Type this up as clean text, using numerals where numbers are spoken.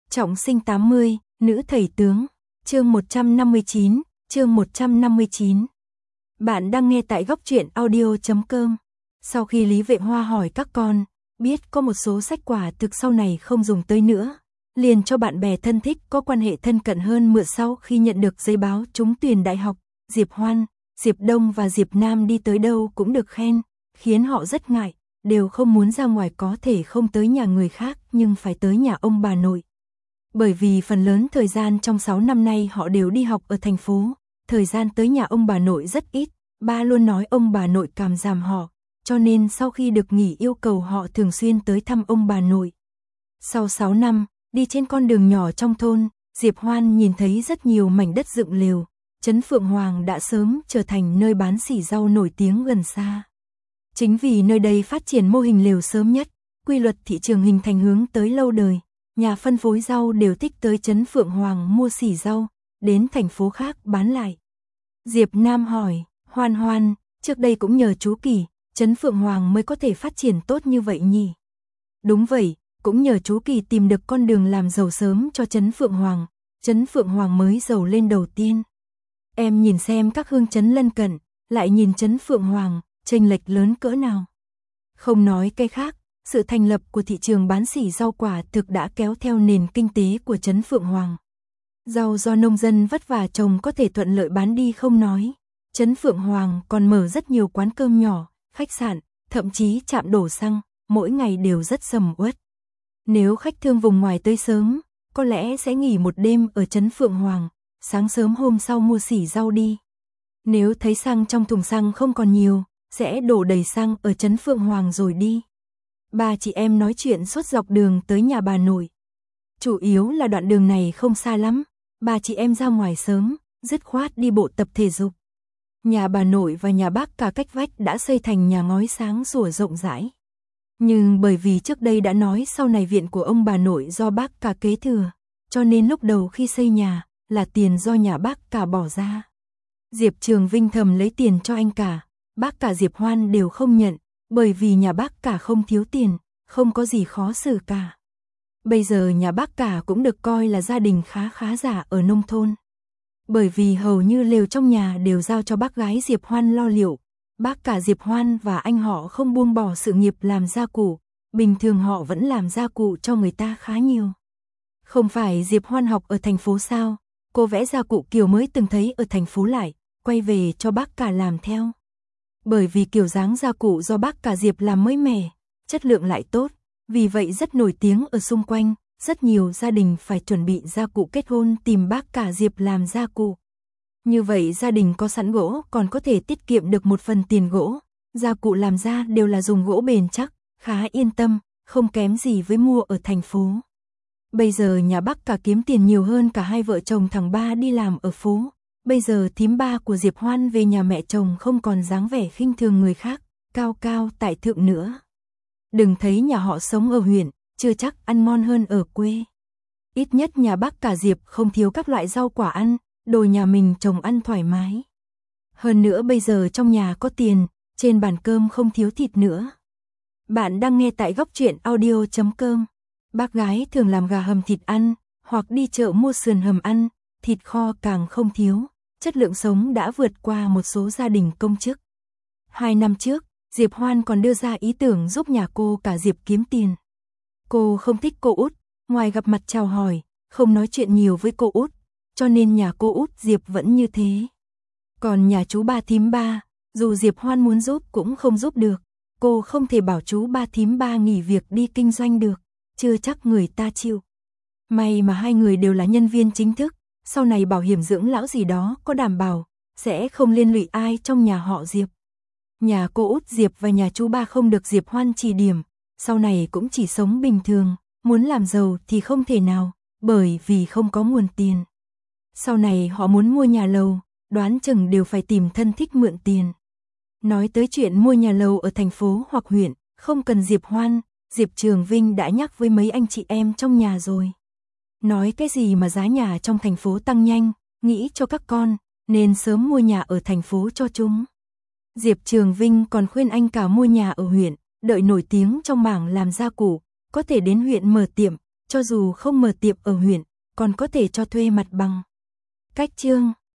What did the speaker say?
Trọng sinh 80, nữ thầy tướng. Chương 159, chương 159. Bạn đang nghe tại góc truyện audio.com. Sau khi Lý Vệ Hoa hỏi các con, biết có một số sách quả thực sau này không dùng tới nữa, liền cho bạn bè thân thích có quan hệ thân cận hơn mượn. Sau khi nhận được giấy báo trúng tuyển đại học, Diệp Hoan, Diệp Đông và Diệp Nam đi tới đâu cũng được khen, khiến họ rất ngại, đều không muốn ra ngoài, có thể không tới nhà người khác nhưng phải tới nhà ông bà nội. Bởi vì phần lớn thời gian trong 6 năm nay họ đều đi học ở thành phố, thời gian tới nhà ông bà nội rất ít, ba luôn nói ông bà nội càm giảm họ, cho nên sau khi được nghỉ yêu cầu họ thường xuyên tới thăm ông bà nội. Sau 6 năm, đi trên con đường nhỏ trong thôn, Diệp Hoan nhìn thấy rất nhiều mảnh đất dựng lều, trấn Phượng Hoàng đã sớm trở thành nơi bán xỉ rau nổi tiếng gần xa. Chính vì nơi đây phát triển mô hình lều sớm nhất, quy luật thị trường hình thành hướng tới lâu đời, nhà phân phối rau đều thích tới trấn Phượng Hoàng mua xỉ rau, đến thành phố khác bán lại. Diệp Nam hỏi, Hoan Hoan, trước đây cũng nhờ chú Kỳ, trấn Phượng Hoàng mới có thể phát triển tốt như vậy nhỉ? Đúng vậy, cũng nhờ chú Kỳ tìm được con đường làm giàu sớm cho trấn Phượng Hoàng mới giàu lên đầu tiên. Em nhìn xem các hương trấn lân cận, lại nhìn trấn Phượng Hoàng, chênh lệch lớn cỡ nào. Không nói cái khác, sự thành lập của thị trường bán xỉ rau quả thực đã kéo theo nền kinh tế của trấn Phượng Hoàng. Rau do nông dân vất vả trồng có thể thuận lợi bán đi không nói, trấn Phượng Hoàng còn mở rất nhiều quán cơm nhỏ, khách sạn, thậm chí trạm đổ xăng, mỗi ngày đều rất sầm uất. Nếu khách thương vùng ngoài tới sớm, có lẽ sẽ nghỉ một đêm ở trấn Phượng Hoàng, sáng sớm hôm sau mua xỉ rau đi. Nếu thấy xăng trong thùng xăng không còn nhiều, sẽ đổ đầy xăng ở trấn Phượng Hoàng rồi đi. Ba chị em nói chuyện suốt dọc đường tới nhà bà nội. Chủ yếu là đoạn đường này không xa lắm, ba chị em ra ngoài sớm, dứt khoát đi bộ tập thể dục. Nhà bà nội và nhà bác cả cách vách đã xây thành nhà ngói sáng sủa rộng rãi. Nhưng bởi vì trước đây đã nói sau này viện của ông bà nội do bác cả kế thừa, cho nên lúc đầu khi xây nhà là tiền do nhà bác cả bỏ ra. Diệp Trường Vinh thầm lấy tiền cho anh cả, bác cả Diệp Hoan đều không nhận, bởi vì nhà bác cả không thiếu tiền, không có gì khó xử cả. Bây giờ nhà bác cả cũng được coi là gia đình khá giả ở nông thôn. Bởi vì hầu như lều trong nhà đều giao cho bác gái Diệp Hoan lo liệu, bác cả Diệp Hoan và anh họ không buông bỏ sự nghiệp làm gia cụ, bình thường họ vẫn làm gia cụ cho người ta khá nhiều. Không phải Diệp Hoan học ở thành phố sao, cô vẽ gia cụ kiểu mới từng thấy ở thành phố lại, quay về cho bác cả làm theo. Bởi vì kiểu dáng gia cụ do bác cả Diệp làm mới mẻ, chất lượng lại tốt, vì vậy rất nổi tiếng ở xung quanh, rất nhiều gia đình phải chuẩn bị gia cụ kết hôn tìm bác cả Diệp làm gia cụ. Như vậy gia đình có sẵn gỗ còn có thể tiết kiệm được một phần tiền gỗ, gia cụ làm ra đều là dùng gỗ bền chắc, khá yên tâm, không kém gì với mua ở thành phố. Bây giờ nhà bác cả kiếm tiền nhiều hơn cả hai vợ chồng thằng ba đi làm ở phố. Bây giờ thím ba của Diệp Hoan về nhà mẹ chồng không còn dáng vẻ khinh thường người khác, cao tại thượng nữa. Đừng thấy nhà họ sống ở huyện, chưa chắc ăn ngon hơn ở quê. Ít nhất nhà bác cả Diệp không thiếu các loại rau quả ăn, đồ nhà mình trồng ăn thoải mái. Hơn nữa bây giờ trong nhà có tiền, trên bàn cơm không thiếu thịt nữa. Bạn đang nghe tại góc truyện audio.com. Bác gái thường làm gà hầm thịt ăn, hoặc đi chợ mua sườn hầm ăn, thịt kho càng không thiếu, chất lượng sống đã vượt qua một số gia đình công chức. 2 năm trước, Diệp Hoan còn đưa ra ý tưởng giúp nhà cô cả Diệp kiếm tiền. Cô không thích cô út, ngoài gặp mặt chào hỏi, không nói chuyện nhiều với cô út, cho nên nhà cô út Diệp vẫn như thế. Còn nhà chú ba thím ba, dù Diệp Hoan muốn giúp cũng không giúp được, cô không thể bảo chú ba thím ba nghỉ việc đi kinh doanh được, chưa chắc người ta chịu. May mà hai người đều là nhân viên chính thức, sau này bảo hiểm dưỡng lão gì đó có đảm bảo, sẽ không liên lụy ai trong nhà họ Diệp. Nhà cô út Diệp và nhà chú ba không được Diệp Hoan chỉ điểm, sau này cũng chỉ sống bình thường, muốn làm giàu thì không thể nào, bởi vì không có nguồn tiền. Sau này họ muốn mua nhà lầu, đoán chừng đều phải tìm thân thích mượn tiền. Nói tới chuyện mua nhà lầu ở thành phố hoặc huyện, không cần Diệp Hoan, Diệp Trường Vinh đã nhắc với mấy anh chị em trong nhà rồi. Nói cái gì mà giá nhà trong thành phố tăng nhanh, nghĩ cho các con, nên sớm mua nhà ở thành phố cho chúng. Diệp Trường Vinh còn khuyên anh cả mua nhà ở huyện, đợi nổi tiếng trong mảng làm gia cụ, có thể đến huyện mở tiệm, cho dù không mở tiệm ở huyện, còn có thể cho thuê mặt bằng. Cách chương